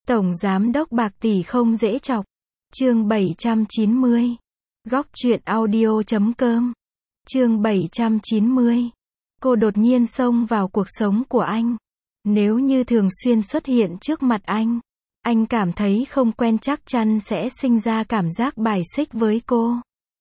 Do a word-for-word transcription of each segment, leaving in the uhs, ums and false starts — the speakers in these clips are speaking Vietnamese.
Tổng giám đốc bạc tỷ không dễ chọc. Chương bảy trăm chín mươi. Góc truyện audio chấm com. Chương bảy trăm chín mươi. Cô đột nhiên xông vào cuộc sống của anh. Nếu như thường xuyên xuất hiện trước mặt anh, anh cảm thấy không quen chắc chắn sẽ sinh ra cảm giác bài xích với cô.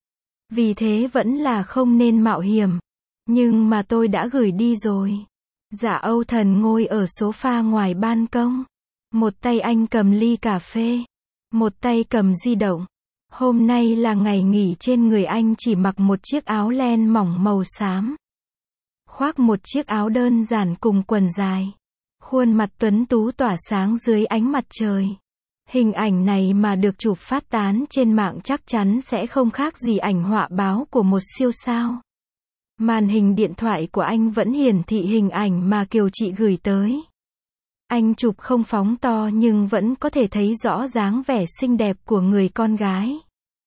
Vì thế vẫn là không nên mạo hiểm. Nhưng mà tôi đã gửi đi rồi. Dạ Âu Thần ngồi ở sofa ngoài ban công. Một tay anh cầm ly cà phê, một tay cầm di động. Hôm nay là ngày nghỉ, trên người anh chỉ mặc một chiếc áo len mỏng màu xám. Khoác một chiếc áo đơn giản cùng quần dài. Khuôn mặt tuấn tú tỏa sáng dưới ánh mặt trời. Hình ảnh này mà được chụp phát tán trên mạng chắc chắn sẽ không khác gì ảnh họa báo của một siêu sao. Màn hình điện thoại của anh vẫn hiển thị hình ảnh mà Kiều Chị gửi tới. Anh chụp không phóng to nhưng vẫn có thể thấy rõ dáng vẻ xinh đẹp của người con gái.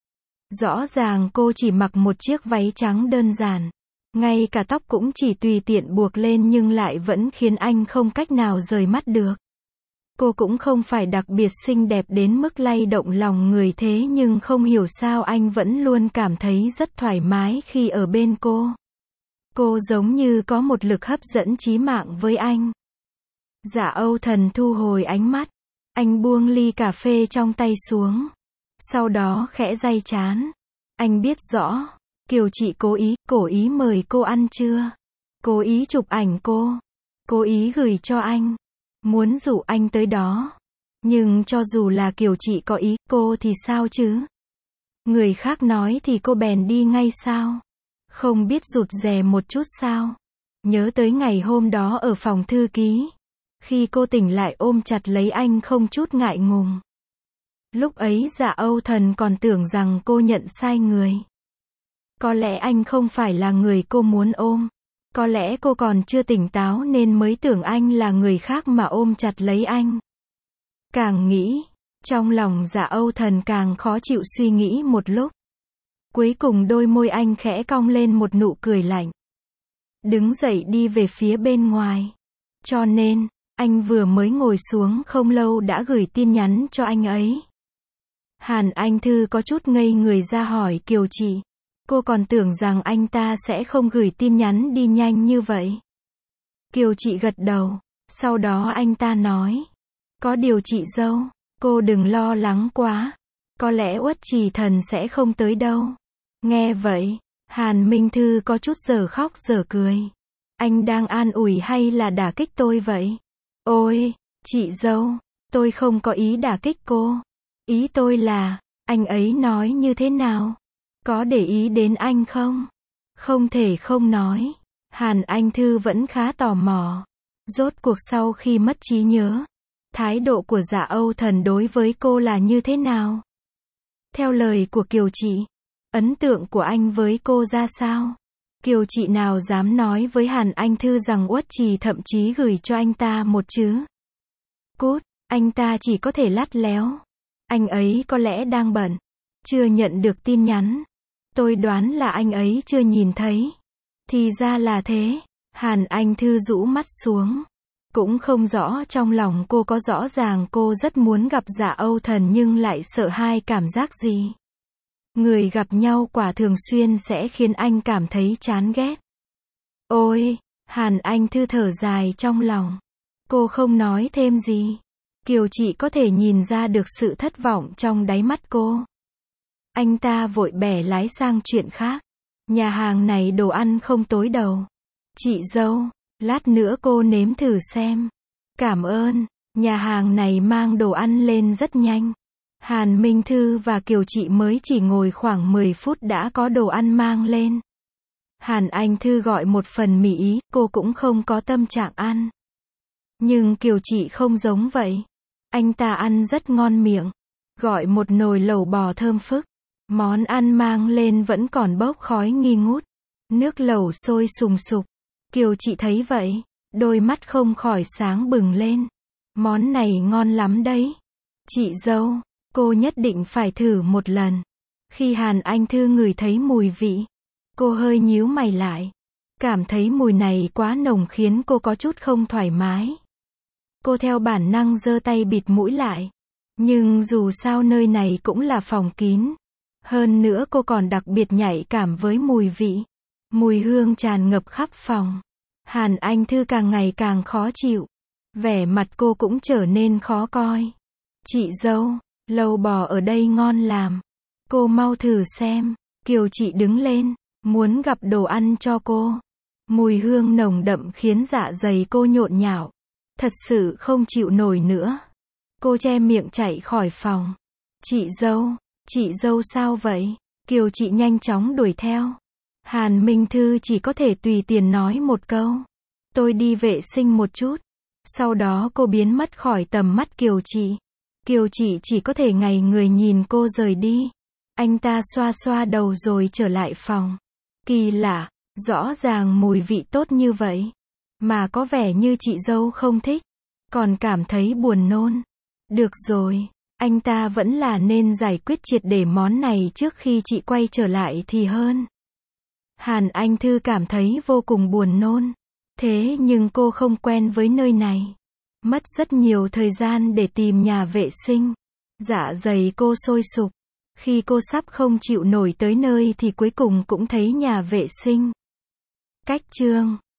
Rõ ràng cô chỉ mặc một chiếc váy trắng đơn giản. Ngay cả tóc cũng chỉ tùy tiện buộc lên nhưng lại vẫn khiến anh không cách nào rời mắt được. Cô cũng không phải đặc biệt xinh đẹp đến mức lay động lòng người, thế nhưng không hiểu sao anh vẫn luôn cảm thấy rất thoải mái khi ở bên cô. Cô giống như có một lực hấp dẫn chí mạng với anh. Dạ Âu Thần thu hồi ánh mắt. Anh buông ly cà phê trong tay xuống. Sau đó khẽ day trán. Anh biết rõ, Kiều Chị cố ý, cố ý mời cô ăn trưa. Cố ý chụp ảnh cô. Cố ý gửi cho anh. Muốn rủ anh tới đó. Nhưng cho dù là Kiều Chị có ý, cô thì sao chứ? Người khác nói thì cô bèn đi ngay sao? Không biết rụt rè một chút sao? Nhớ tới ngày hôm đó ở phòng thư ký. Khi cô tỉnh lại ôm chặt lấy anh không chút ngại ngùng. Lúc ấy Dạ Âu Thần còn tưởng rằng cô nhận sai người. Có lẽ anh không phải là người cô muốn ôm. Có lẽ cô còn chưa tỉnh táo nên mới tưởng anh là người khác mà ôm chặt lấy anh. Càng nghĩ, trong lòng Dạ Âu Thần càng khó chịu, suy nghĩ một lúc. Cuối cùng đôi môi anh khẽ cong lên một nụ cười lạnh. Đứng dậy đi về phía bên ngoài. Cho nên, anh vừa mới ngồi xuống không lâu đã gửi tin nhắn cho anh ấy. Hàn Anh Thư có chút ngây người ra hỏi Kiều Chị. Cô còn tưởng rằng anh ta sẽ không gửi tin nhắn đi nhanh như vậy. Kiều Chị gật đầu. Sau đó anh ta nói. Có điều chị dâu, cô đừng lo lắng quá. Có lẽ Uất Trì Thần sẽ không tới đâu. Nghe vậy, Hàn Minh Thư có chút dở khóc dở cười. Anh đang an ủi hay là đả kích tôi vậy? Ôi, chị dâu, tôi không có ý đả kích cô. Ý tôi là, anh ấy nói như thế nào? Có để ý đến anh không? Không thể không nói. Hàn Anh Thư vẫn khá tò mò. Rốt cuộc sau khi mất trí nhớ, thái độ của Dạ Âu Thần đối với cô là như thế nào? Theo lời của Kiều Chị, ấn tượng của anh với cô ra sao? Kiều Chị nào dám nói với Hàn Anh Thư rằng Uất Trì thậm chí gửi cho anh ta một chứ? Cút, anh ta chỉ có thể lắt léo. Anh ấy có lẽ đang bận, chưa nhận được tin nhắn. Tôi đoán là anh ấy chưa nhìn thấy. Thì ra là thế. Hàn Anh Thư rũ mắt xuống. Cũng không rõ trong lòng cô có rõ ràng cô rất muốn gặp Dạ Âu Thần nhưng lại sợ hai cảm giác gì. Người gặp nhau quả thường xuyên sẽ khiến anh cảm thấy chán ghét. Ôi, Hàn Anh Thư thở dài trong lòng. Cô không nói thêm gì. Kiều Chị có thể nhìn ra được sự thất vọng trong đáy mắt cô. Anh ta vội bẻ lái sang chuyện khác. Nhà hàng này đồ ăn không tối đầu. Chị dâu, lát nữa cô nếm thử xem. Cảm ơn, nhà hàng này mang đồ ăn lên rất nhanh. Hàn Minh Thư và Kiều Chị mới chỉ ngồi khoảng mười phút đã có đồ ăn mang lên. Hàn Anh Thư gọi một phần mì Ý, cô cũng không có tâm trạng ăn. Nhưng Kiều Chị không giống vậy. Anh ta ăn rất ngon miệng. Gọi một nồi lẩu bò thơm phức. Món ăn mang lên vẫn còn bốc khói nghi ngút. Nước lẩu sôi sùng sục. Kiều Chị thấy vậy, đôi mắt không khỏi sáng bừng lên. Món này ngon lắm đấy. Chị dâu, cô nhất định phải thử một lần. Khi Hàn Anh Thư ngửi thấy mùi vị, cô hơi nhíu mày lại. Cảm thấy mùi này quá nồng khiến cô có chút không thoải mái. Cô theo bản năng giơ tay bịt mũi lại. Nhưng dù sao nơi này cũng là phòng kín. Hơn nữa cô còn đặc biệt nhạy cảm với mùi vị. Mùi hương tràn ngập khắp phòng. Hàn Anh Thư càng ngày càng khó chịu. Vẻ mặt cô cũng trở nên khó coi. Chị dâu, lẩu bò ở đây ngon làm. Cô mau thử xem. Kiều Chị đứng lên, muốn gặp đồ ăn cho cô. Mùi hương nồng đậm khiến dạ dày cô nhộn nhạo. Thật sự không chịu nổi nữa. Cô che miệng chạy khỏi phòng. Chị dâu, chị dâu sao vậy? Kiều Chị nhanh chóng đuổi theo. Hàn Minh Thư chỉ có thể tùy tiện nói một câu. Tôi đi vệ sinh một chút. Sau đó cô biến mất khỏi tầm mắt Kiều Chị. Kiều Chị chỉ có thể ngây người nhìn cô rời đi. Anh ta xoa xoa đầu rồi trở lại phòng. Kỳ lạ, rõ ràng mùi vị tốt như vậy. Mà có vẻ như chị dâu không thích. Còn cảm thấy buồn nôn. Được rồi, anh ta vẫn là nên giải quyết triệt để món này trước khi chị quay trở lại thì hơn. Hàn Anh Thư cảm thấy vô cùng buồn nôn. Thế nhưng cô không quen với nơi này. Mất rất nhiều thời gian để tìm nhà vệ sinh. Dạ dày cô sôi sục. Khi cô sắp không chịu nổi tới nơi thì cuối cùng cũng thấy nhà vệ sinh. Cách chương